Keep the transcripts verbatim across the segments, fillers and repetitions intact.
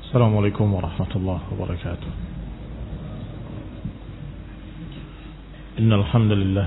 Assalamualaikum warahmatullahi wabarakatuh. Innal hamdalillah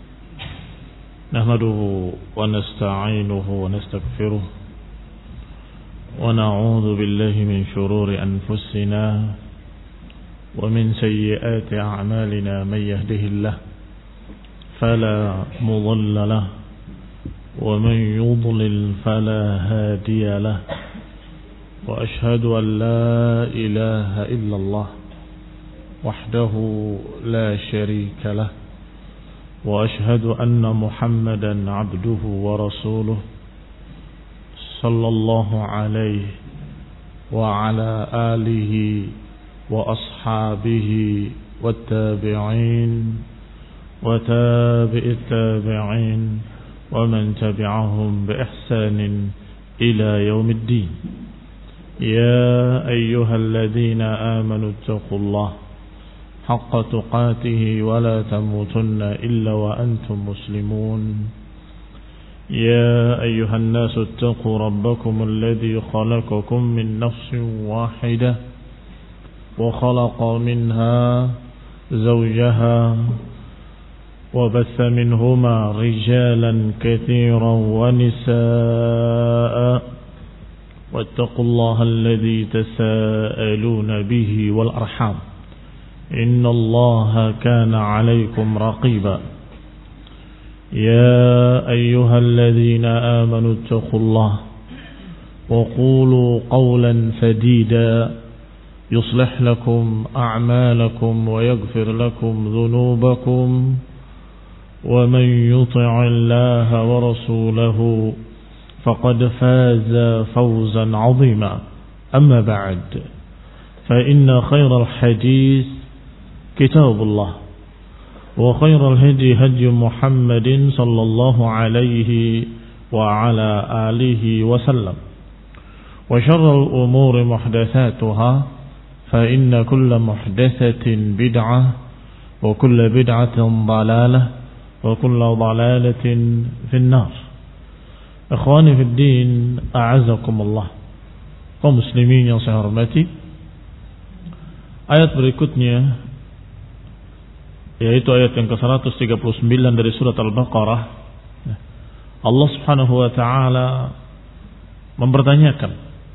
nahmaduhu wa nasta'inuhu wa nastaghfiruh wa na'udzu billahi min shururi anfusina wa min sayyiati a'malina may yahdihillah fala mudilla lahu wa man yudlil fala hadiya lahu. وأشهد أن لا إله إلا الله وحده لا شريك له وأشهد أن محمدا عبده ورسوله صلى الله عليه وعلى آله وأصحابه والتابعين وتابع التابعين ومن تبعهم بإحسان إلى يوم الدين. يا أيها الذين آمنوا اتقوا الله حق تقاته ولا تموتن إلا وأنتم مسلمون. يا أيها الناس اتقوا ربكم الذي خلقكم من نفس واحدة وخلق منها زوجها وبث منهما رجالا كثيرا ونساء واتقوا الله الذي تساءلون به والأرحام إن الله كان عليكم رقيبا. يا أيها الذين آمنوا اتقوا الله وقولوا قولا سديدا يصلح لكم أعمالكم ويغفر لكم ذنوبكم ومن يطع الله ورسوله فقد فاز فوزا عظيما. أما بعد فإن خير الحديث كتاب الله وخير الهدي هدي محمد صلى الله عليه وعلى آله وسلم وشر الأمور محدثاتها فإن كل محدثة بدعة وكل بدعة ضلالة وكل ضلالة في النار. Ikhwani fi din, a'azakumullah. Kaum muslimin yang saya hormati, ayat berikutnya yaitu ayat yang ke seratus tiga puluh sembilan dari surat Al-Baqarah. Allah Subhanahu wa taala mempertanyakan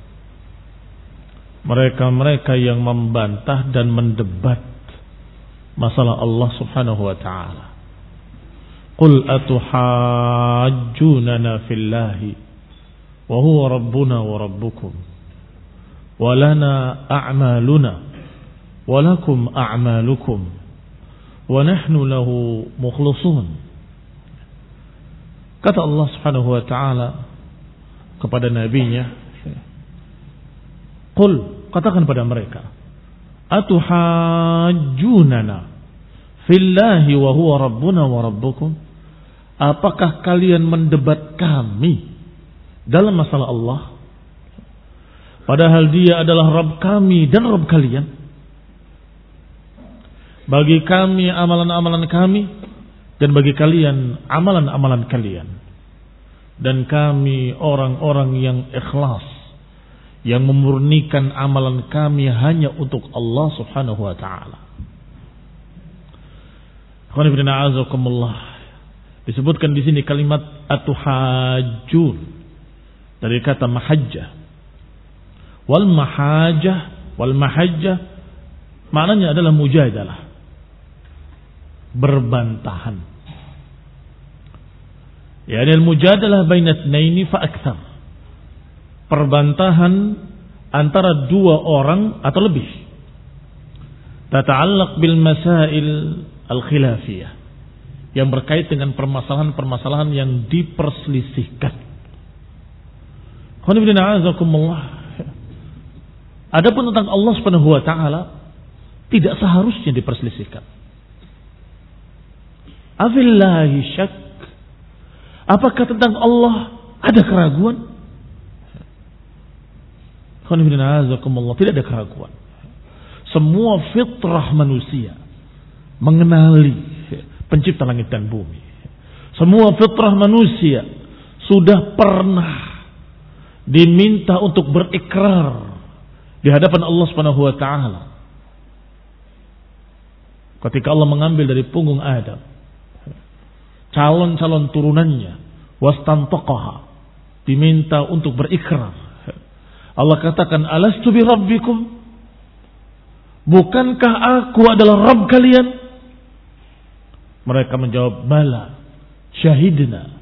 mereka-mereka yang membantah dan mendebat masalah Allah Subhanahu wa taala. Qul atuhajjunana fillahi wa huwa rabbuna wa rabbukum wa lana a'maluna wa lakum a'malukum wa nahnu lahu mukhlisun. Kata Allah Subhanahu wa taala kepada nabinya, Qul, katakan pada mereka, atuhajjunana fillahi wa huwa rabbuna wa rabbukum. Apakah kalian mendebat kami dalam masalah Allah, padahal Dia adalah Rabb kami dan Rabb kalian? Bagi kami amalan-amalan kami dan bagi kalian amalan-amalan kalian. Dan kami orang-orang yang ikhlas, yang memurnikan amalan kami hanya untuk Allah Subhanahu wa taala. Disebutkan di sini kalimat atuhajjun dari kata mahajjah. Wal mahajjah, wal mahajjah maknanya adalah mujadalah, berbantahan. Ya, al mujadalah baina tsnaini fa aktsar. Perbantahan antara dua orang atau lebih. Tata'allaq bil masail al khilafiyah, yang berkait dengan permasalahan-permasalahan yang diperselisihkan. Adapun tentang Allah Subhanahu wa taala tidak seharusnya diperselisihkan. Afillahi syak? Apakah tentang Allah ada keraguan? Tidak ada keraguan. Semua fitrah manusia mengenali Pencipta langit dan bumi. Semua fitrah manusia sudah pernah diminta untuk berikrar di hadapan Allah Subhanahu wa taala. Ketika Allah mengambil dari punggung Adam calon-calon turunannya, wastantaqaha, diminta untuk berikrar. Allah katakan, alastu bi rabbikum? Bukankah aku adalah Rabb kalian? Mereka menjawab, bala, syahidna.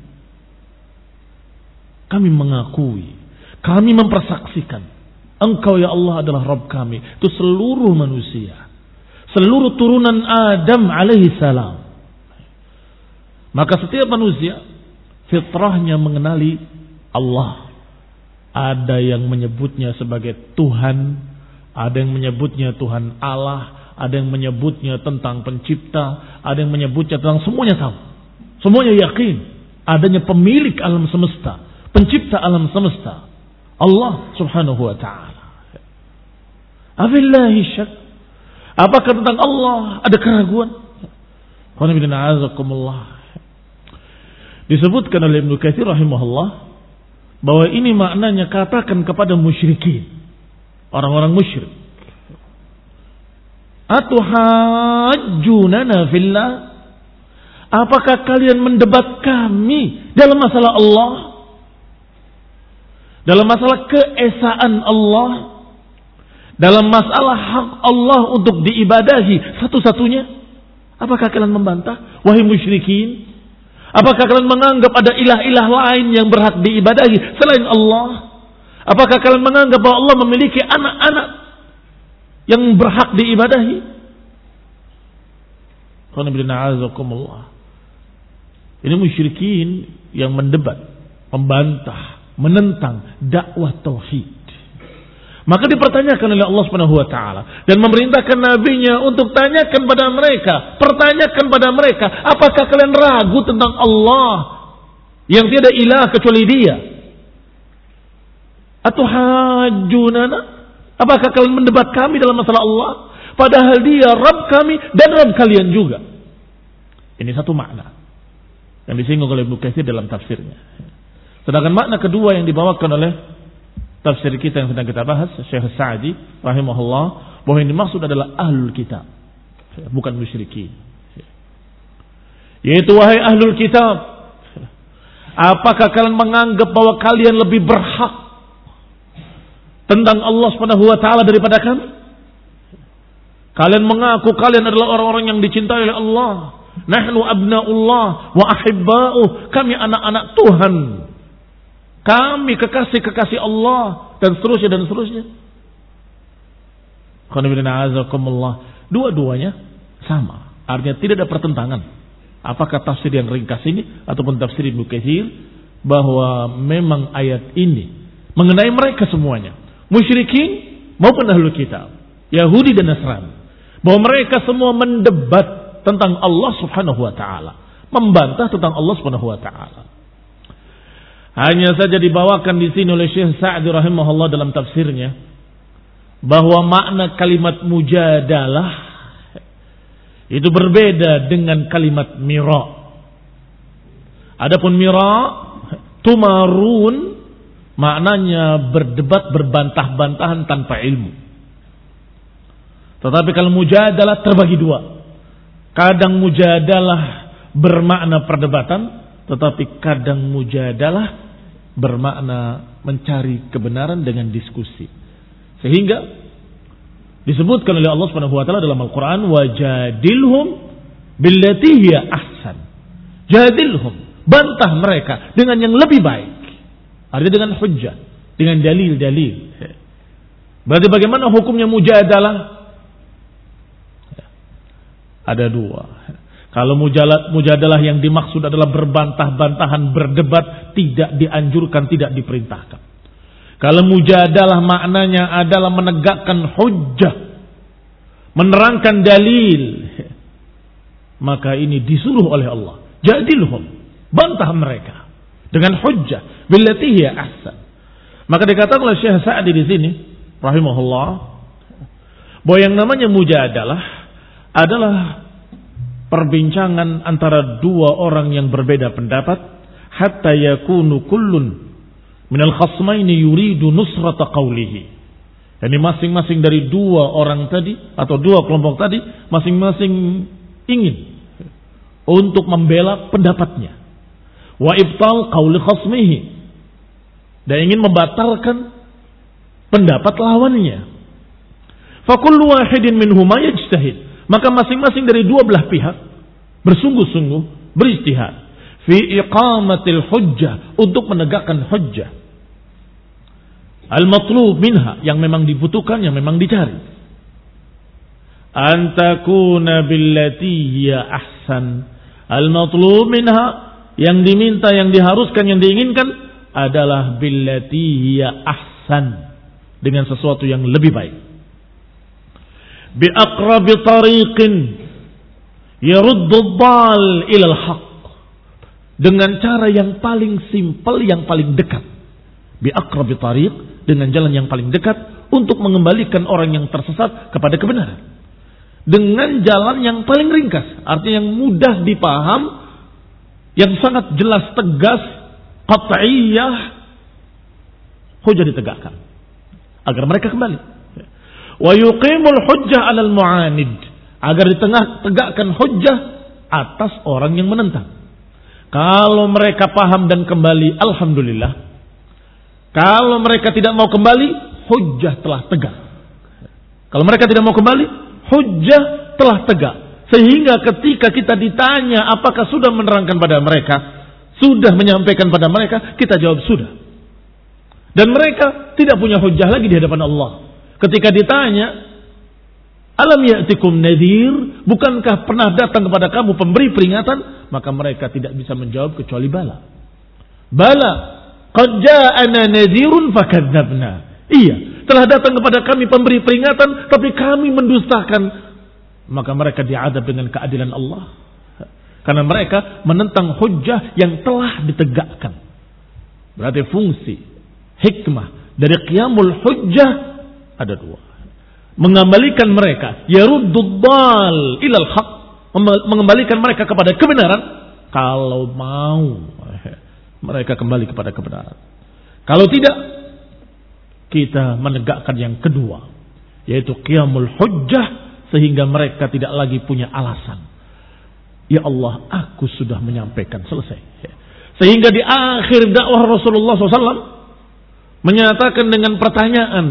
Kami mengakui, kami mempersaksikan, engkau ya Allah adalah Rabb kami. Itu seluruh manusia, seluruh turunan Adam alaihi salam. Maka setiap manusia fitrahnya mengenali Allah. Ada yang menyebutnya sebagai Tuhan, ada yang menyebutnya Tuhan Allah, ada yang menyebutnya tentang pencipta, ada yang menyebutnya tentang semuanya tahu. Semuanya yakin adanya pemilik alam semesta, pencipta alam semesta, Allah Subhanahu wa taala. Abillahi syak. Apakah tentang Allah ada keraguan? Disebutkan oleh Ibnu Katsir rahimahullah bahwa ini maknanya katakan kepada musyrikin, orang-orang musyrik, atuhajjunana fillah? Apakah kalian mendebat kami dalam masalah Allah? Dalam masalah keesaan Allah? Dalam masalah hak Allah untuk diibadahi satu-satunya? Apakah kalian membantah? Wahai musyrikin, apakah kalian menganggap ada ilah-ilah lain yang berhak diibadahi selain Allah? Apakah kalian menganggap bahwa Allah memiliki anak-anak yang berhak diibadahi? Ini musyrikin yang mendebat, membantah, menentang dakwah tauhid. Maka dipertanyakan oleh Allah Subhanahu wa taala dan memerintahkan nabinya untuk tanyakan pada mereka, pertanyakan pada mereka, apakah kalian ragu tentang Allah yang tiada ilah kecuali Dia? Atuhajjunana? Apakah kalian mendebat kami dalam masalah Allah padahal Dia Rabb kami dan Rabb kalian juga? Ini satu makna yang disinggung oleh Ibnu Katsir dalam tafsirnya. Sedangkan makna kedua yang dibawakan oleh tafsir kita yang sedang kita bahas, Syekh Sa'di rahimahullah, bahwa yang dimaksud adalah ahlul kitab, bukan musyrikin. Yaitu, wahai ahlul kitab, apakah kalian menganggap bahwa kalian lebih berhak tentang Allah Subhanahu wa taala daripada kami? Kalian mengaku kalian adalah orang-orang yang dicintai oleh Allah. Nahnu abnaullah wa ahibba'uh, kami anak-anak Tuhan, kami kekasih-kekasih Allah, dan seterusnya dan seterusnya. Dua-duanya sama, artinya tidak ada pertentangan. Apakah tafsir yang ringkas ini ataupun tafsir Ibnu Katsir, bahwa memang ayat ini mengenai mereka semuanya, musyrikin maupun ahlul kitab, Yahudi dan Nasrani, bahwa mereka semua mendebat tentang Allah Subhanahu wa taala, membantah tentang Allah Subhanahu wa taala. Hanya saja dibawakan di sini oleh Syekh Sa'di rahimahullah dalam tafsirnya bahwa makna kalimat mujadalah itu berbeda dengan kalimat mira. Adapun mira, tumarun, maknanya berdebat, berbantah-bantahan tanpa ilmu. Tetapi kalau mujadalah terbagi dua. Kadang mujadalah bermakna perdebatan, tetapi kadang mujadalah bermakna mencari kebenaran dengan diskusi. Sehingga disebutkan oleh Allah Subhanahu wa taala dalam Al-Qur'an, wajadilhum billati hiya ahsan. Jadilhum, bantah mereka dengan yang lebih baik. Artinya dengan hujjah, dengan dalil-dalil. Berarti bagaimana hukumnya mujadalah? Ada dua. Kalau mujalah, mujadalah yang dimaksud adalah berbantah-bantahan, berdebat, tidak dianjurkan, tidak diperintahkan. Kalau mujadalah maknanya adalah menegakkan hujjah, menerangkan dalil, maka ini disuruh oleh Allah. Jadilhum, bantah mereka dengan hujjah, billati hiya ahsan. Maka dikatakan oleh Syekh Sa'di di sini rahimahullah bahwa yang namanya mujadalah adalah perbincangan antara dua orang yang berbeda pendapat, hatta yakunu kullun minal khasmaini yuridu nusrata qawlihi, Jadi masing-masing dari dua orang tadi atau dua kelompok tadi masing-masing ingin untuk membela pendapatnya. Wa ibtal qauli khasmihi. Dan ingin membatalkan pendapat lawannya. Fa kullu wahidin minhuma yajtahid. Maka masing-masing dari dua belah pihak bersungguh-sungguh beristihad fi iqamatil hujjah, untuk menegakkan hujjah. Al-matlub minha, yang memang dibutuhkan, yang memang dicari. Antakuna billati hiya ahsan. Al-matlub minha, yang diminta, yang diharuskan, yang diinginkan adalah billati hiya ahsan, dengan sesuatu yang lebih baik. Bi aqrabi tariqin yaruddu ad-dal ila al-haq, dengan cara yang paling simpel, yang paling dekat. Bi aqrabi tariq, dengan jalan yang paling dekat untuk mengembalikan orang yang tersesat kepada kebenaran. Dengan jalan yang paling ringkas, artinya yang mudah dipaham, yang sangat jelas, tegas, qat'iyah, hujjah ditegakkan agar mereka kembali. Wa yuqimul hujjah 'alal mu'anid, agar di tengah tegakkan hujjah atas orang yang menentang. Kalau mereka paham dan kembali, alhamdulillah. Kalau mereka tidak mau kembali, hujjah telah tegak. Kalau mereka tidak mau kembali, hujjah telah tegak. Sehingga ketika kita ditanya apakah sudah menerangkan pada mereka, sudah menyampaikan pada mereka, kita jawab sudah. Dan mereka tidak punya hujjah lagi di hadapan Allah. Ketika ditanya, alam ya'tikum nadhir, bukankah pernah datang kepada kamu pemberi peringatan? Maka mereka tidak bisa menjawab kecuali bala. Bala. Qad ja'ana nadhirun fakadzabna. Iya, telah datang kepada kami pemberi peringatan, tapi kami mendustakan. Maka mereka diadab dengan keadilan Allah. Karena mereka menentang hujjah yang telah ditegakkan. Berarti fungsi, hikmah dari qiyamul hujjah ada dua. Mengembalikan mereka, yaruddud dal ilal haq, mengembalikan mereka kepada kebenaran. Kalau mau mereka kembali kepada kebenaran. Kalau tidak, kita menegakkan yang kedua, yaitu qiyamul hujjah, sehingga mereka tidak lagi punya alasan. Ya Allah, aku sudah menyampaikan, selesai. Sehingga di akhir dakwah Rasulullah shallallahu alaihi wasallam menyatakan dengan pertanyaan,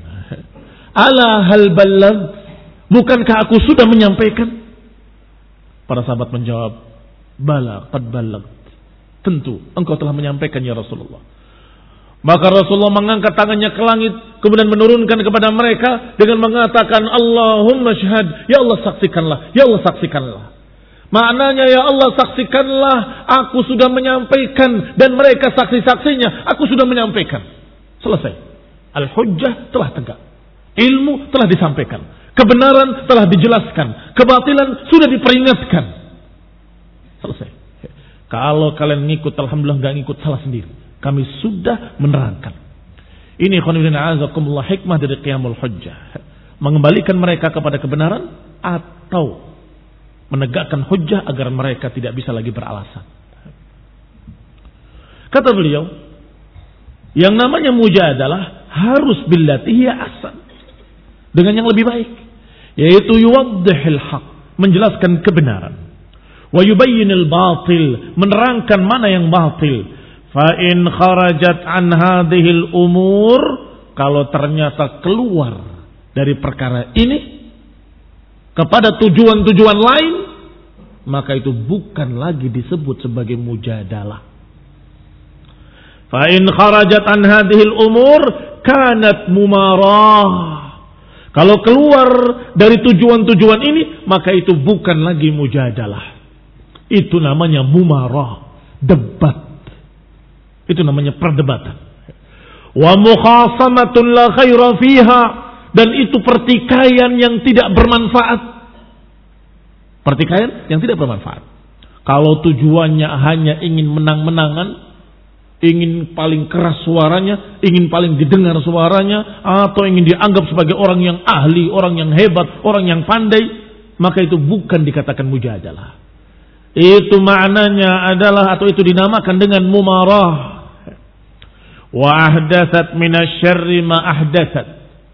ala hal balagh, bukankah aku sudah menyampaikan? Para sahabat menjawab, bala qad balagh, tentu engkau telah menyampaikan ya Rasulullah. Maka Rasulullah mengangkat tangannya ke langit, kemudian menurunkan kepada mereka dengan mengatakan, Allahumma syahad, ya Allah saksikanlah, ya Allah saksikanlah. Maknanya, ya Allah saksikanlah, aku sudah menyampaikan, dan mereka saksi-saksinya, aku sudah menyampaikan. Selesai. Al-hujjah telah tegak. Ilmu telah disampaikan. Kebenaran telah dijelaskan. Kebatilan sudah diperingatkan. Selesai. Kalau kalian ngikut, alhamdulillah, nggak ngikut, salah sendiri. Kami sudah menerangkan. Ini khonibina azakumullah, hikmah dari qiyamul hujjah. Mengembalikan mereka kepada kebenaran atau menegakkan hujjah agar mereka tidak bisa lagi beralasan. Kata beliau, yang namanya mujadalah harus billati hiya ahsan, dengan yang lebih baik, yaitu yuwaddihil haq, menjelaskan kebenaran. Wa yubayyinil batil, menerangkan mana yang batil. Fa in kharajat an hadhil umur, kalau ternyata keluar dari perkara ini kepada tujuan-tujuan lain, maka itu bukan lagi disebut sebagai mujadalah. Fa in kharajat an hadhil umur kanat mumarah. Kalau keluar dari tujuan-tujuan ini, maka itu bukan lagi mujadalah. Itu namanya mumarah, debat. Itu namanya perdebatan. Wa mukhasamatun la khaira fiha, dan itu pertikaian yang tidak bermanfaat. Pertikaian yang tidak bermanfaat. Kalau tujuannya hanya ingin menang-menangan, ingin paling keras suaranya, ingin paling didengar suaranya, atau ingin dianggap sebagai orang yang ahli, orang yang hebat, orang yang pandai, maka itu bukan dikatakan mujadalah. Itu maknanya adalah, atau itu dinamakan dengan mumarah. Wa ahdatsat minasyarri ma ahdatsat.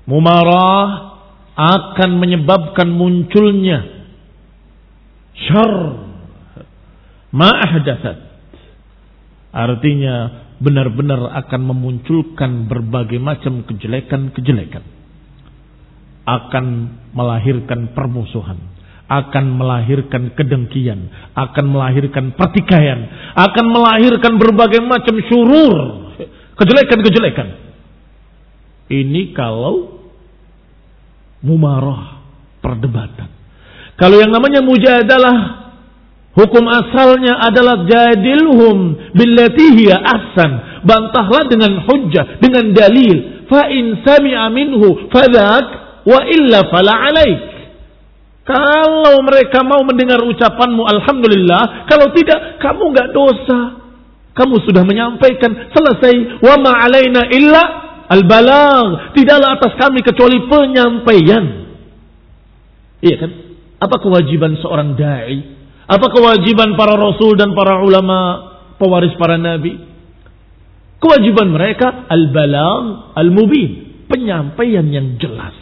Mumarah akan menyebabkan munculnya syarr ma ahdatsat. Artinya benar-benar akan memunculkan berbagai macam kejelekan-kejelekan. Akan melahirkan permusuhan, akan melahirkan kedengkian, akan melahirkan pertikaian, akan melahirkan berbagai macam syurur, kejelekan-kejelekan. Ini kalau mumarah, perdebatan. Kalau yang namanya mujadalah, hukum asalnya adalah jadilhum billati hiya ahsan. Bantahlah dengan hujjah, dengan dalil. Fa in sami'a minhu fadzak wa illa fala alaik. Kalau mereka mau mendengar ucapanmu, alhamdulillah. Kalau tidak, kamu enggak dosa. Kamu sudah menyampaikan, selesai. Wa ma alaina illa al-balagh. Tidaklah atas kami kecuali penyampaian. Iya kan? Apa kewajiban seorang da'i? Apa kewajiban para rasul dan para ulama pewaris para nabi? Kewajiban mereka al-balagh al-mubin, penyampaian yang jelas.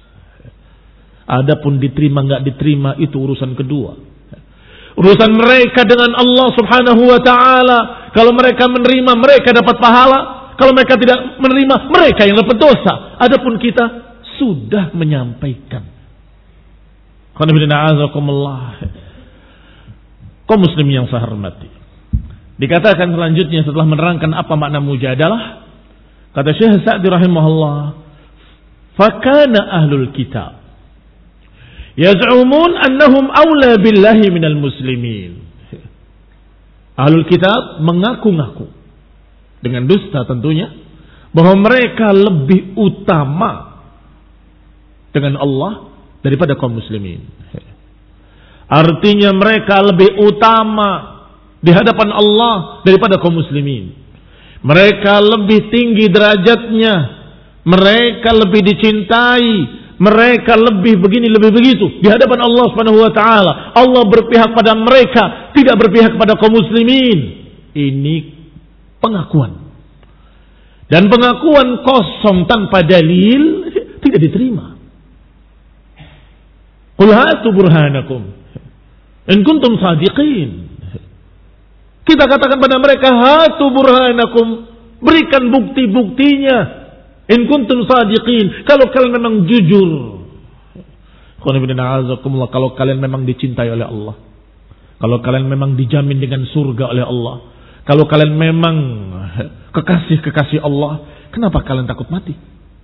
Adapun diterima enggak diterima itu urusan kedua. Urusan mereka dengan Allah Subhanahu wa taala. Kalau mereka menerima, mereka dapat pahala. Kalau mereka tidak menerima, mereka yang dapat dosa. Adapun kita sudah menyampaikan. Kaum muslimin yang saya hormati, dikatakan selanjutnya setelah menerangkan apa makna mujadalah, kata Syekh Sa'di rahimahullah, fakana ahlul kitab yaz'umun annahum awla billahi minal muslimin. Ahlul kitab mengaku-ngaku dengan dusta tentunya bahwa mereka lebih utama dengan Allah daripada kaum muslimin. Artinya mereka lebih utama di hadapan Allah daripada kaum muslimin. Mereka lebih tinggi derajatnya. Mereka lebih dicintai. Mereka lebih begini, lebih begitu di hadapan Allah Subhanahu wa taala. Allah berpihak pada mereka, tidak berpihak pada kaum muslimin. Ini pengakuan. Dan pengakuan kosong tanpa dalil tidak diterima. Qul hatu burhanakum in kuntum sadiqin. Kita katakan pada mereka, hatu burhanakum, berikan bukti-buktinya in kuntum sadiqin, kalau kalian memang jujur. Kalau kalian memang dicintai oleh Allah, kalau kalian memang dijamin dengan surga oleh Allah, kalau kalian memang kekasih-kekasih Allah, kenapa kalian takut mati?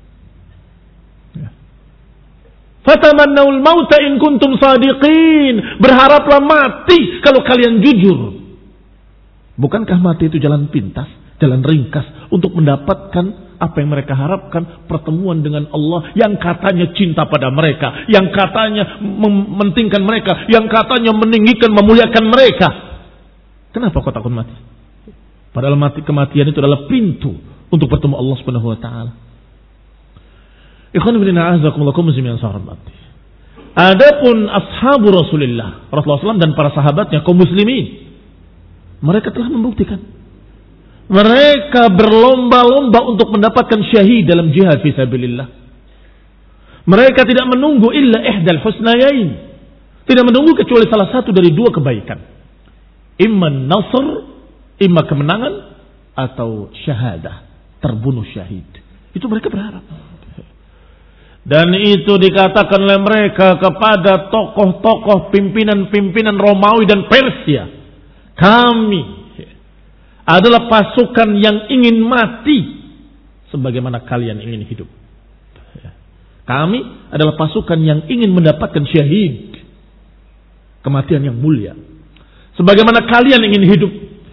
Fatamannaul mauta in kuntum sadiqin. Berharaplah mati kalau kalian jujur. Bukankah mati itu jalan pintas, jalan ringkas untuk mendapatkan apa yang mereka harapkan, pertemuan dengan Allah yang katanya cinta pada mereka, yang katanya mementingkan mereka, yang katanya meninggikan, memuliakan mereka. Kenapa kau takut mati? Padahal mati, kematian itu adalah pintu untuk bertemu Allah Subhanahu wa taala. Ikhwan fillah a'azakumullah muslimin sahabat. Adapun ashabu Rasulullah Rasulullah sallallahu alaihi wasallam dan para sahabatnya kaum muslimin, mereka telah membuktikan. Mereka berlomba-lomba untuk mendapatkan syahid dalam jihad fi sabilillah. Mereka tidak menunggu illa ihdal husnayain. Tidak menunggu kecuali salah satu dari dua kebaikan. Imma nasr, imma kemenangan, atau syahadah, terbunuh syahid. Itu mereka berharap. Dan itu dikatakan oleh mereka kepada tokoh-tokoh pimpinan-pimpinan Romawi dan Persia. Kami adalah pasukan yang ingin mati sebagaimana kalian ingin hidup. Kami adalah pasukan yang ingin mendapatkan syahid, kematian yang mulia, sebagaimana kalian ingin hidup.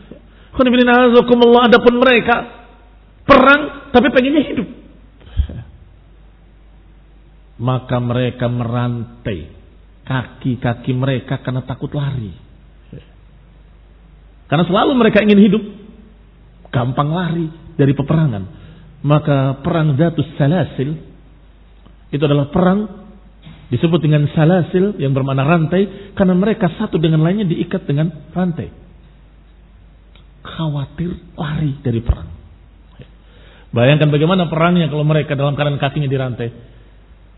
Adapun mereka perang tapi pengennya hidup. Maka mereka merantai kaki-kaki mereka karena takut lari. Karena selalu mereka ingin hidup, gampang lari dari peperangan. Maka perang Zatus Salasil itu adalah perang disebut dengan salasil yang bermakna rantai, karena mereka satu dengan lainnya diikat dengan rantai. Khawatir lari dari perang. Bayangkan bagaimana perangnya kalau mereka dalam keadaan kakinya dirantai.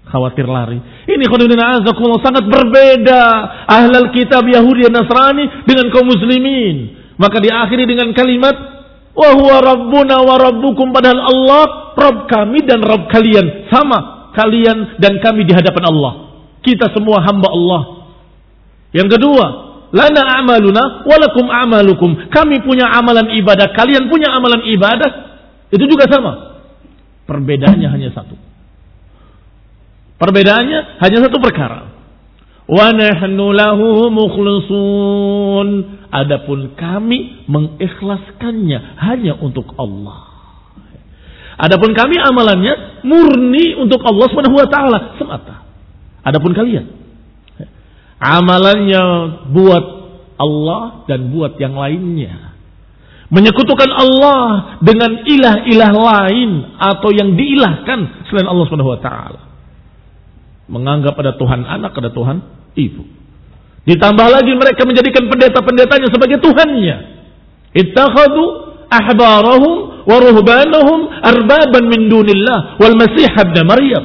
Khawatir lari. Ini khonudina azakumullah sangat berbeda. Ahlul kitab Yahudi dan Nasrani dengan kaum muslimin. Maka diakhiri dengan kalimat wa huwa rabbuna wa rabbukum, padahal Allah Rabb kami dan Rabb kalian. Sama kalian dan kami di hadapan Allah. Kita semua hamba Allah. Yang kedua, lana a'maluna walakum a'malukum. Kami punya amalan ibadah, kalian punya amalan ibadah. Itu juga sama. Perbedaannya hanya satu. Perbedaannya hanya satu perkara. Wa nahnu lahu mukhlisun. Adapun kami mengikhlaskannya hanya untuk Allah. Adapun kami amalannya murni untuk Allah Subhanahu wa taala semata. Adapun kalian amalannya buat Allah dan buat yang lainnya. Menyekutukan Allah dengan ilah-ilah lain atau yang diilahkan selain Allah Subhanahu wa taala. Menganggap ada Tuhan anak, ada Tuhan ibu. Ditambah lagi mereka menjadikan pendeta-pendetanya sebagai Tuhannya. Ittakhadhu ahbarahum wa ruhbanahum arbaban min dunillah wal masih ibn Maryam.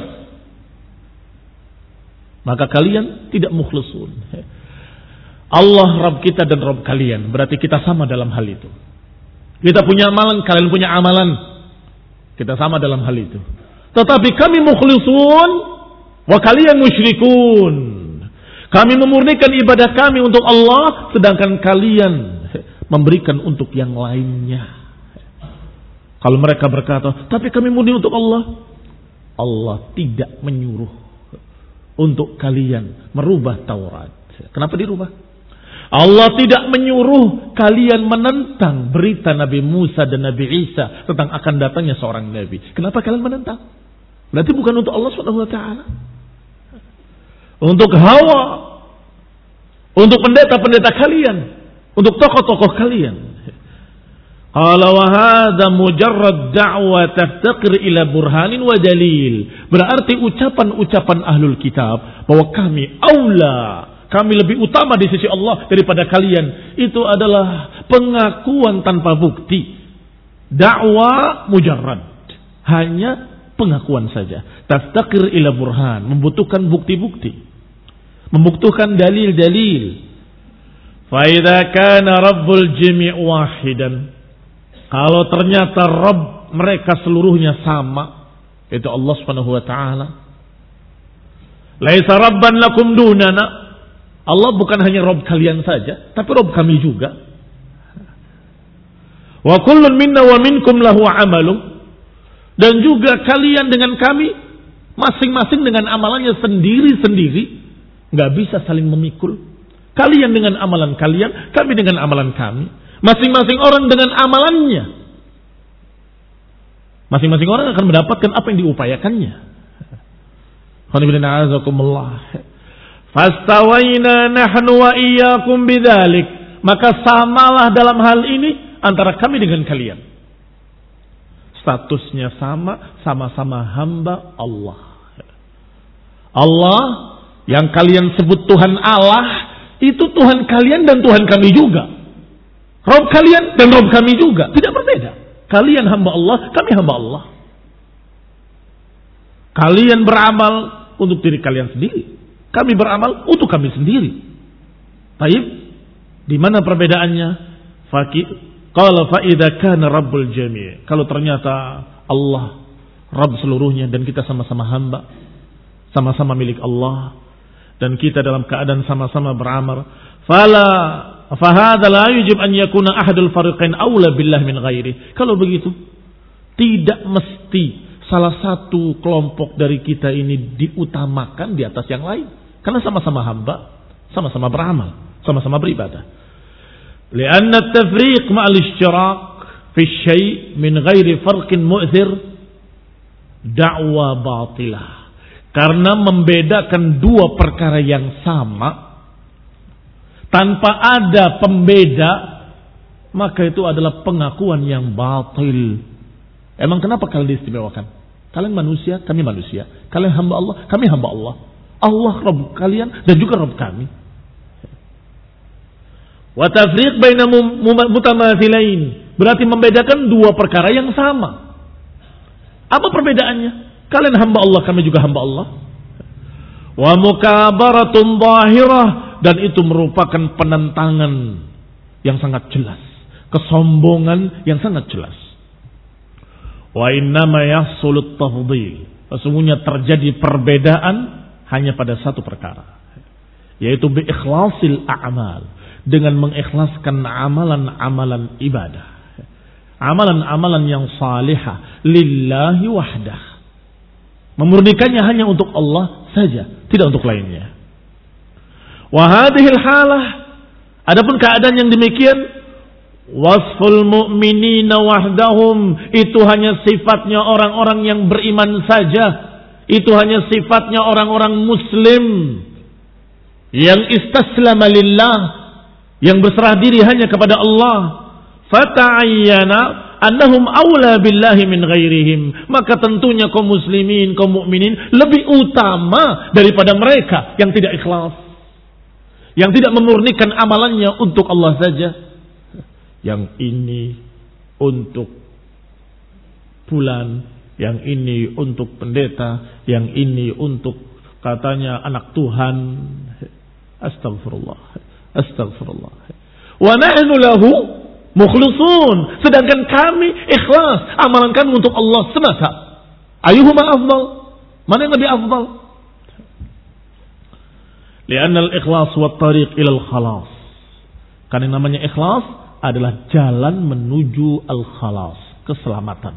Maka kalian tidak mukhlisun. Allah Rabb kita dan Rabb kalian. Berarti kita sama dalam hal itu. Kita punya amalan, kalian punya amalan. Kita sama dalam hal itu. Tetapi kami mukhlisun wa kalian musyrikun. Kami memurnikan ibadah kami untuk Allah, sedangkan kalian memberikan untuk yang lainnya. Kalau mereka berkata, tapi kami murni untuk Allah. Allah tidak menyuruh untuk kalian merubah Taurat. Kenapa dirubah? Allah tidak menyuruh kalian menentang berita Nabi Musa dan Nabi Isa tentang akan datangnya seorang Nabi. Kenapa kalian menentang? Berarti bukan untuk Allah subhanahu wa taala. Untuk hawa, untuk pendeta-pendeta kalian, untuk tokoh-tokoh kalian. Qala wa hadza mujarrad da'wa taftaqir ila burhanin wa dalil. Berarti ucapan-ucapan ahlul kitab bahwa kami aula, kami lebih utama di sisi Allah daripada kalian, itu adalah pengakuan tanpa bukti. Da'wa mujarrad, hanya pengakuan saja. Taftaqir ila burhan, membutuhkan bukti-bukti. Membutuhkan dalil-dalil. Fa idza kana rabbul jami' wahidan, kalau ternyata Rabb mereka seluruhnya sama, itu Allah Subhanahu wa taala. Laisa rabban lakum dunana, Allah bukan hanya Rabb kalian saja, tapi Rabb kami juga. Wa kullun minna wa minkum lahu amalun, dan juga kalian dengan kami masing-masing dengan amalannya sendiri-sendiri. Gak bisa saling memikul. Kalian dengan amalan kalian, kami dengan amalan kami. Masing-masing orang dengan amalannya. Masing-masing orang akan mendapatkan apa yang diupayakannya. Fastawaina nahnu wa iyyakum bidzalik. Maka samalah dalam hal ini antara kami dengan kalian. Statusnya sama, sama-sama hamba Allah. Allah yang kalian sebut Tuhan Allah, itu Tuhan kalian dan Tuhan kami juga. Rabb kalian dan Rabb kami juga. Tidak berbeda. Kalian hamba Allah, kami hamba Allah. Kalian beramal untuk diri kalian sendiri. Kami beramal untuk kami sendiri. Baik, di mana perbedaannya? Faqih qala fa idza kana rabbul jami'. Kalau ternyata Allah Rabb seluruhnya dan kita sama-sama hamba, sama-sama milik Allah, dan kita dalam keadaan sama-sama beramal, fala fahadha la yujib an yakuna ahadul fariqain aula billah min ghairi. Kalau begitu, tidak mesti salah satu kelompok dari kita ini diutamakan di atas yang lain, karena sama-sama hamba, sama-sama beramal, sama-sama beribadah. Lianna at-tafriq ma'al ishtirak fi syai' min ghairi farqin mu'thir da'wa batilah. Karena membedakan dua perkara yang sama tanpa ada pembeda, maka itu adalah pengakuan yang batil. Emang kenapa kalian diistimewakan? Kalian manusia, kami manusia. Kalian hamba Allah, kami hamba Allah. Allah Rabb kalian dan juga Rabb kami. Wa tafriq baina mutamathilain, berarti membedakan dua perkara yang sama. Apa perbedaannya? Kalian hamba Allah, kami juga hamba Allah. Wa mukabaratun zahirah, dan itu merupakan penentangan yang sangat jelas, kesombongan yang sangat jelas. Wa innama yahsulut tafdhil, sesungguhnya terjadi perbedaan hanya pada satu perkara, yaitu bi ikhlasil a'mal, dengan mengikhlaskan amalan-amalan ibadah, amalan-amalan yang salihah lillahi wahdah, memurnikannya hanya untuk Allah saja, tidak untuk lainnya. Wa hadhil halah, adapun keadaan yang demikian, wasful mu'minina wahdahum, itu hanya sifatnya orang-orang yang beriman saja, itu hanya sifatnya orang-orang muslim yang istaslama lillah, yang berserah diri hanya kepada Allah. Fata'ayyana annahum awla billahi min ghairihim, maka tentunya kaum muslimin, kaum mukminin lebih utama daripada mereka yang tidak ikhlas, yang tidak memurnikan amalannya untuk Allah saja. Yang ini untuk fulan, yang ini untuk pendeta, yang ini untuk katanya anak Tuhan. Astagfirullah, astagfirullah. Wa nahnu lahu mukhlisun, sedangkan kami ikhlas, amalan kami untuk Allah semata. Ayuhuma afdal, mana yang lebih afdal? Lianna al-ikhlas wa tariq ila al-khalas, karena yang namanya ikhlas adalah jalan menuju al-khalas, keselamatan.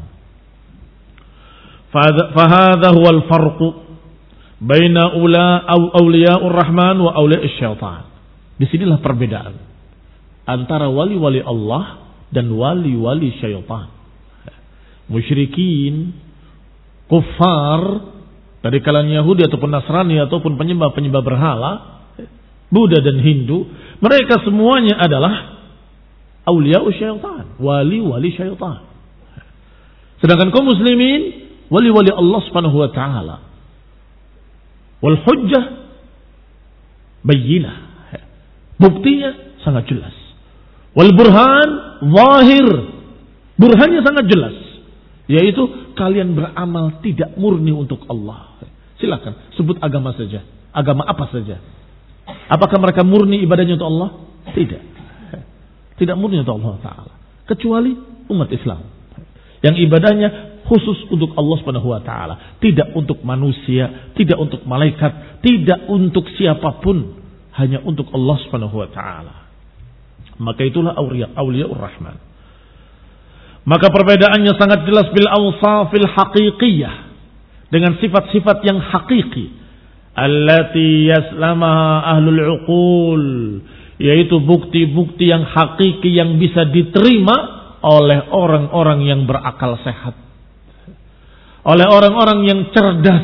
Fahadha huwa al-farqu baina ula awliya'ur rahman wa awliya'is syaitan. Disinilah perbedaan antara wali-wali Allah dan wali-wali syaitan. Musyrikin, kufar dari kalangan Yahudi ataupun Nasrani ataupun penyembah-penyembah berhala, Buddha dan Hindu, mereka semuanya adalah awliya'u syaitan, wali-wali syaitan. Sedangkan kaum muslimin wali-wali Allah Subhanahu wa taala. Wal hujjah bayyinah, buktinya sangat jelas. Wal burhan zahir, burhannya sangat jelas, yaitu kalian beramal tidak murni untuk Allah. Silakan sebut agama saja, agama apa saja. Apakah mereka murni ibadahnya untuk Allah? Tidak. Tidak murni untuk Allah Ta'ala, kecuali umat Islam yang ibadahnya khusus untuk Allah Subhanahu wa Ta'ala, tidak untuk manusia, tidak untuk malaikat, tidak untuk siapapun, hanya untuk Allah Subhanahu wa Ta'ala. Maka itulah awliya awliyaur rahman. Maka perbedaannya sangat jelas bil awsafil haqiqiyah, dengan sifat-sifat yang hakiki, allati yaslamaha ahlul uqul, yaitu bukti-bukti yang hakiki yang bisa diterima oleh orang-orang yang berakal sehat, oleh orang-orang yang cerdas.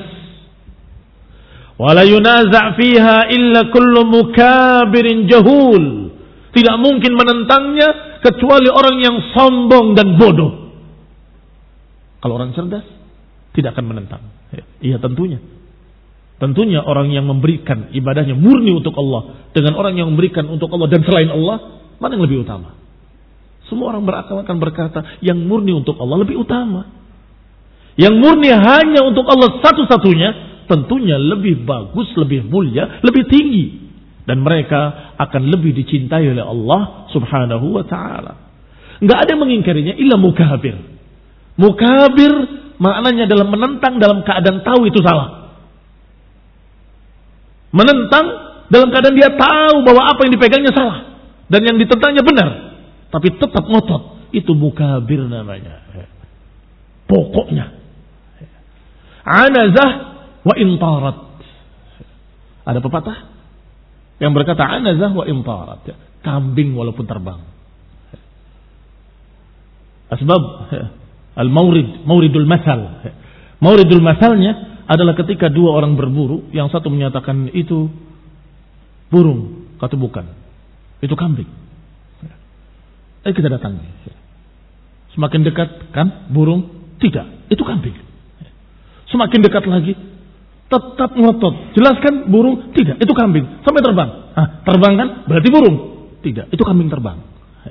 Wala yunaza' fiha illa kullu mukabirin jahul, tidak mungkin menentangnya kecuali orang yang sombong dan bodoh. Kalau orang cerdas tidak akan menentang. Iya tentunya. Tentunya orang yang memberikan ibadahnya murni untuk Allah dengan orang yang memberikan untuk Allah dan selain Allah, mana yang lebih utama? Semua orang berakal akan berkata yang murni untuk Allah lebih utama. Yang murni hanya untuk Allah satu-satunya tentunya lebih bagus, lebih mulia, lebih tinggi, dan mereka akan lebih dicintai oleh Allah Subhanahu wa taala. Enggak ada yang mengingkarinya illa mukabir. Mukabir maknanya adalah menentang dalam keadaan tahu itu salah. Menentang dalam keadaan dia tahu bahwa apa yang dipegangnya salah dan yang ditentangnya benar, tapi tetap ngotot. Itu mukabir namanya. Pokoknya anazah wa intarat. Ada pepatah yang berkata anazah wa intarat, kambing walaupun terbang. Asbab al-maurid, mauridul masal. Mauridul masalnya adalah ketika dua orang berburu, yang satu menyatakan itu burung, kata bukan, itu kambing. Eh kita datangi. Semakin dekat kan burung, tidak, itu kambing. Semakin dekat lagi, tetap ngotot, jelaskan burung, tidak, itu kambing. Sampai terbang. Ah, terbang kan berarti burung, tidak, itu kambing terbang.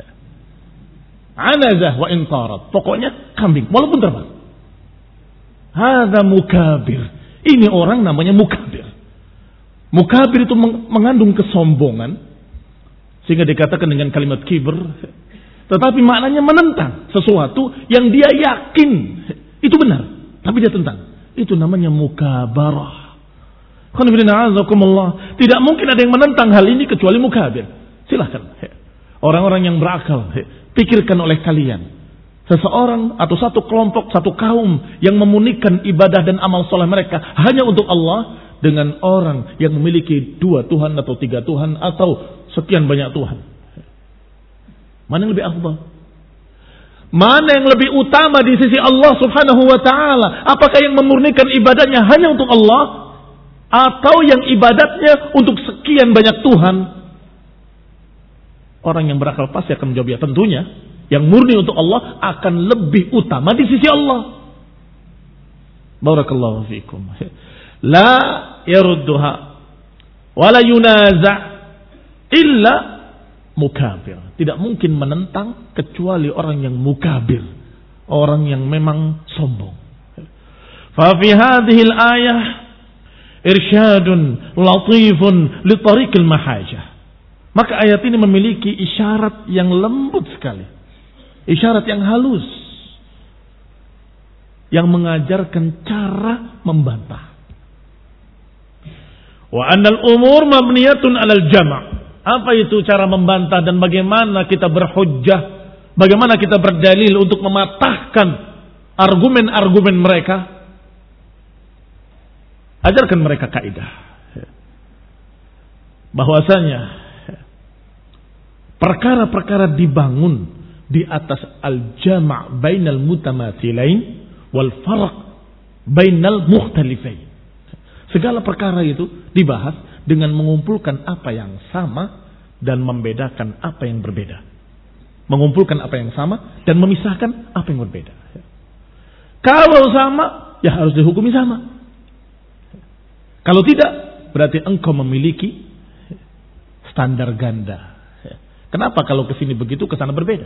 Anazah wa intarat, pokoknya kambing walaupun terbang. Hadza mukabir. Ini orang namanya mukabir. Mukabir itu mengandung kesombongan, sehingga dikatakan dengan kalimat kibr. Tetapi maknanya menentang sesuatu yang dia yakin itu benar, tapi dia tentang. Itu namanya mukabarah. Tidak mungkin ada yang menentang hal ini kecuali mukabir. Silahkan orang-orang yang berakal, pikirkan oleh kalian, seseorang atau satu kelompok, satu kaum yang memunikan ibadah dan amal soleh mereka hanya untuk Allah, dengan orang yang memiliki dua Tuhan atau tiga Tuhan atau sekian banyak Tuhan. Mana yang lebih afdal? Mana yang lebih utama di sisi Allah Subhanahu wa taala? Apakah yang memurnikan ibadahnya hanya untuk Allah atau yang ibadatnya untuk sekian banyak Tuhan? Orang yang berakal pasti akan menjawab ya, tentunya yang murni untuk Allah akan lebih utama di sisi Allah. Barakallahu fiikum. La yarudduha wa la yunaza' illa mukabir. Tidak mungkin menentang kecuali orang yang mukabir, orang yang memang sombong. Fa fi hadhihi al-ayah irsyadun latifun li tariqil mahajah. Maka ayat ini memiliki isyarat yang lembut sekali, isyarat yang halus, yang mengajarkan cara membantah. Wa annal umur mabniyatun 'alal jama'. Apa itu cara membantah dan bagaimana kita berhujjah, bagaimana kita berdalil untuk mematahkan argumen-argumen mereka? Ajarkan mereka kaidah bahwasanya perkara-perkara dibangun di atas al-jama' bainal mutamathilain wal farq bainal mukhtalifain. Segala perkara itu dibahas dengan mengumpulkan apa yang sama dan membedakan apa yang berbeda. Mengumpulkan apa yang sama dan memisahkan apa yang berbeda. Kalau sama, ya harus dihukumi sama. Kalau tidak, berarti engkau memiliki standar ganda. Kenapa kalau kesini begitu, kesana berbeda?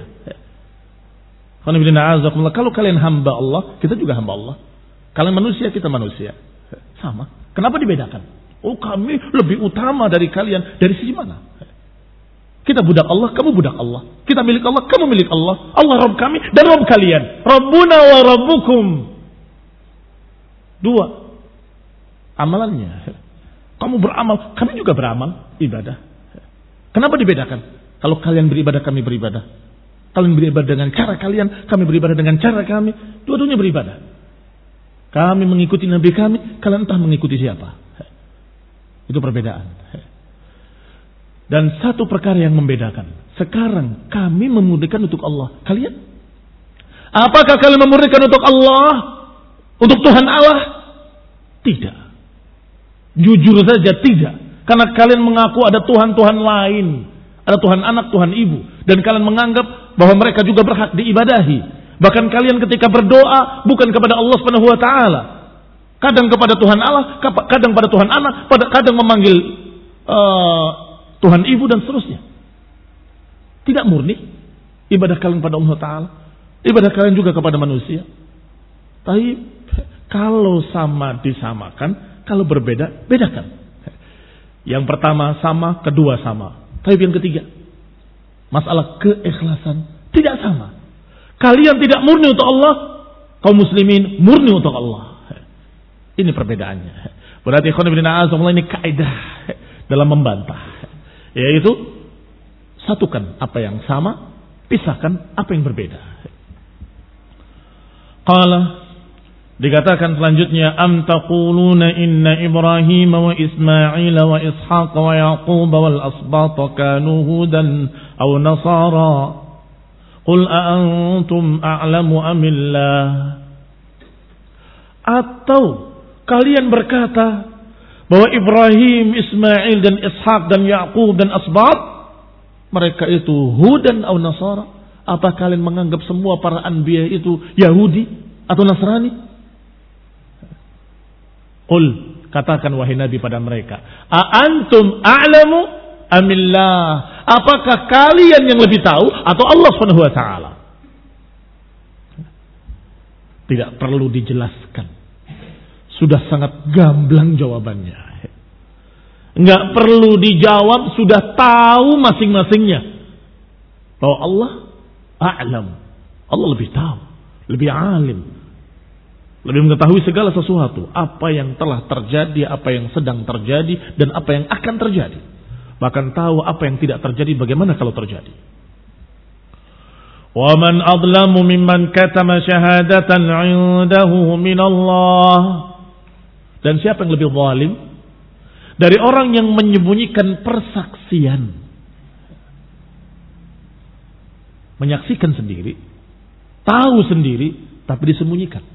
Kalau kalian hamba Allah, kita juga hamba Allah. Kalian manusia, kita manusia. Sama. Kenapa dibedakan? Oh, kami lebih utama dari kalian. Dari sisi mana? Kita budak Allah, kamu budak Allah. Kita milik Allah, kamu milik Allah. Allah Rabb kami dan Rabb kalian. Rabbuna wa Rabbukum. Dua amalannya. Kamu beramal, kami juga beramal, ibadah. Kenapa dibedakan? Kalau kalian beribadah, kami beribadah. Kalian beribadah dengan cara kalian, kami beribadah dengan cara kami. Dua-duanya beribadah. Kami mengikuti Nabi kami, kalian entah mengikuti siapa. Itu perbedaan. Dan satu perkara yang membedakan. Sekarang kami memurnikan untuk Allah. Kalian? Apakah kalian memurnikan untuk Allah? Untuk Tuhan Allah? Tidak. Jujur saja tidak. Karena kalian mengaku ada Tuhan-Tuhan lain. Ada Tuhan anak, Tuhan ibu. Dan kalian menganggap bahwa mereka juga berhak diibadahi. Bahkan kalian ketika berdoa bukan kepada Allah Subhanahu wa taala. Kadang kepada Tuhan Allah, kadang pada Tuhan anak, kadang memanggil uh, Tuhan ibu dan seterusnya. Tidak murni ibadah kalian pada Allah Ta'ala. Ibadah kalian juga kepada manusia. Tapi kalau sama disamakan, kalau berbeda, bedakan. Yang pertama sama, kedua sama. Tapi yang ketiga, masalah keikhlasan tidak sama. Kalian tidak murni untuk Allah, kaum muslimin murni untuk Allah. Ini perbedaannya. Berarti ini kaidah dalam membantah, yaitu satukan apa yang sama, pisahkan apa yang berbeda. Qala, dikatakan selanjutnya, am taquluna inna Ibrahim wa Ismail wa Ishaq wa Yaqub wal asbat kanu hudan aw nasara qul a antum a'lamu amillah. Atau kalian berkata bahwa Ibrahim, Ismail dan Ishaq dan Yaqub dan Asbat mereka itu Hudan atau Nasara. Apa kalian menganggap semua para anbiya itu Yahudi atau Nasrani? Qul, katakan wahai Nabi pada mereka, a antum a'lamu amillah. Apakah kalian yang lebih tahu atau Allah Subhanahu wa taala? Tidak perlu dijelaskan. Sudah sangat gamblang jawabannya. Enggak perlu dijawab, sudah tahu masing-masingnya. Bahwa Allah a'lam. Allah lebih tahu, lebih alim, lebih mengetahui segala sesuatu, apa yang telah terjadi, apa yang sedang terjadi, dan apa yang akan terjadi. Bahkan tahu apa yang tidak terjadi, bagaimana kalau terjadi. Wa man adlamu mimman katama syahadatan 'indahu min Allah. Dan siapa yang lebih zalim dari orang yang menyembunyikan persaksian, menyaksikan sendiri, tahu sendiri, tapi disembunyikan.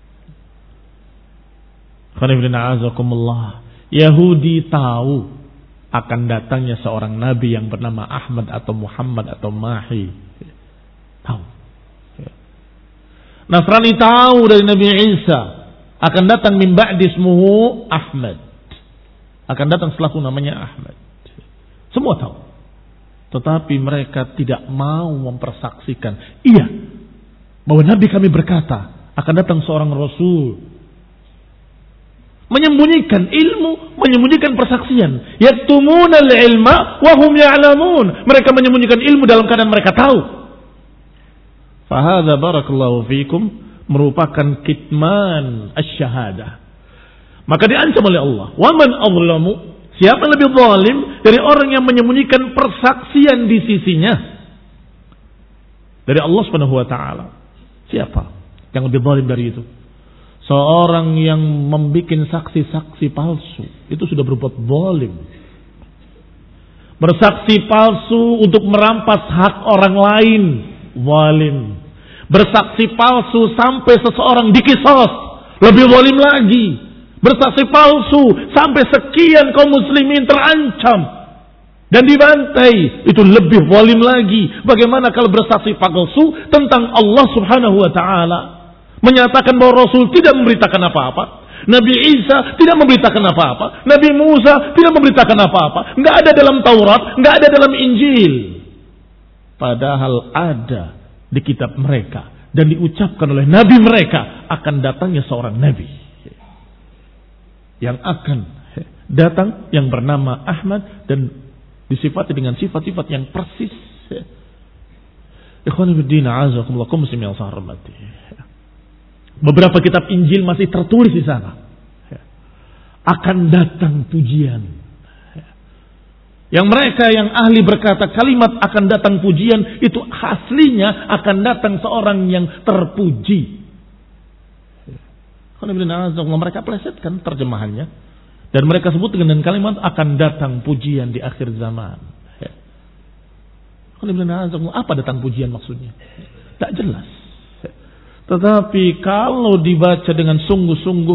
Yahudi tahu akan datangnya seorang nabi yang bernama Ahmad atau Muhammad atau Mahi. Tahu. Nasrani tahu dari Nabi Isa akan datang min ba'di ismuhu Ahmad. Akan datang setelahku namanya Ahmad. Semua tahu. Tetapi mereka tidak mau mempersaksikan. Iya, bahwa Nabi kami berkata akan datang seorang Rasul. Menyembunyikan ilmu, menyembunyikan persaksian. Yaktumuna al-ilma wa hum ya'lamun. Mereka menyembunyikan ilmu dalam keadaan mereka tahu. Fahadha barakallahu fikum merupakan kitman asy-syahadah. Maka diancam oleh Allah. Wa man azlamu, siapa yang lebih zalim dari orang yang menyembunyikan persaksian di sisinya dari Allah Subhanahu wa taala? Siapa yang lebih zalim dari itu? Seorang yang membuat saksi-saksi palsu, itu sudah berbuat zalim. Bersaksi palsu untuk merampas hak orang lain, zalim. Bersaksi palsu sampai seseorang dikisos, lebih zalim lagi. Bersaksi palsu sampai sekian kaum muslimin terancam dan dibantai, itu lebih zalim lagi. Bagaimana kalau bersaksi palsu tentang Allah Subhanahu wa taala? Menyatakan bahwa Rasul tidak memberitakan apa-apa, Nabi Isa tidak memberitakan apa-apa, Nabi Musa tidak memberitakan apa-apa, nggak ada dalam Taurat, nggak ada dalam Injil. Padahal ada di kitab mereka dan diucapkan oleh Nabi mereka akan datangnya seorang Nabi yang akan datang yang bernama Ahmad dan disifati dengan sifat-sifat yang persis. Ikhwan fillah, azakumullah, kaum muslimin yang saya hormati. Beberapa kitab Injil masih tertulis di sana. Akan datang pujian. Yang mereka yang ahli berkata kalimat akan datang pujian itu aslinya akan datang seorang yang terpuji. Mereka plesetkan terjemahannya dan mereka sebut dengan kalimat akan datang pujian di akhir zaman. Apa datang pujian maksudnya? Tak jelas. Tetapi kalau dibaca dengan sungguh-sungguh,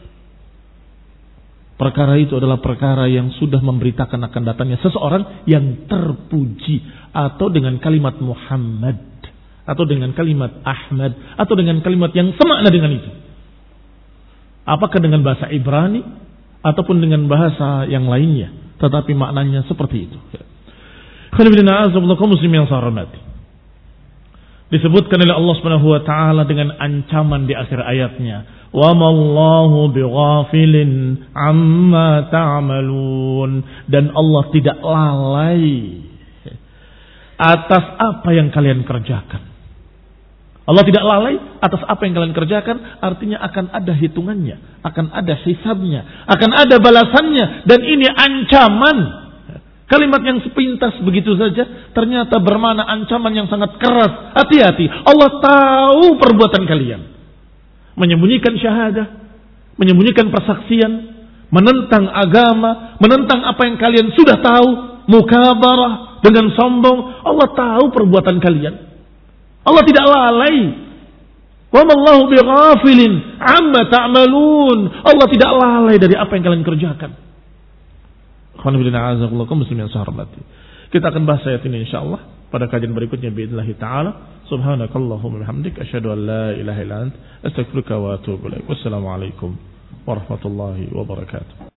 perkara itu adalah perkara yang sudah memberitakan akan datangnya seseorang yang terpuji, atau dengan kalimat Muhammad, atau dengan kalimat Ahmad, atau dengan kalimat yang semakna dengan itu. Apakah dengan bahasa Ibrani ataupun dengan bahasa yang lainnya, tetapi maknanya seperti itu. Muslim yang saya hormati. Disebutkan oleh Allah Subhanahu wa taala dengan ancaman di akhir ayatnya, "Wa mallahu bighafilin amma ta'malun." Dan Allah tidak lalai atas apa yang kalian kerjakan. Allah tidak lalai atas apa yang kalian kerjakan, artinya akan ada hitungannya, akan ada hisabnya, akan ada balasannya, dan ini ancaman. Kalimat yang sepintas begitu saja ternyata bermakna ancaman yang sangat keras. Hati-hati, Allah tahu perbuatan kalian. Menyembunyikan syahadah, menyembunyikan persaksian, menentang agama, menentang apa yang kalian sudah tahu, mukabarah dengan sombong. Allah tahu perbuatan kalian. Allah tidak lalai. Wa mallahu bighafilin amma ta'malun. Allah tidak lalai dari apa yang kalian kerjakan. Kita akan bahas ayat ini insyaallah pada kajian berikutnya باذنillah taala. Subhanakallahumma wa bihamdika asyhadu an la ilaha illa anta astaghfiruka wa atubu ilaik. Wassalamu alaikum warahmatullahi wabarakatuh.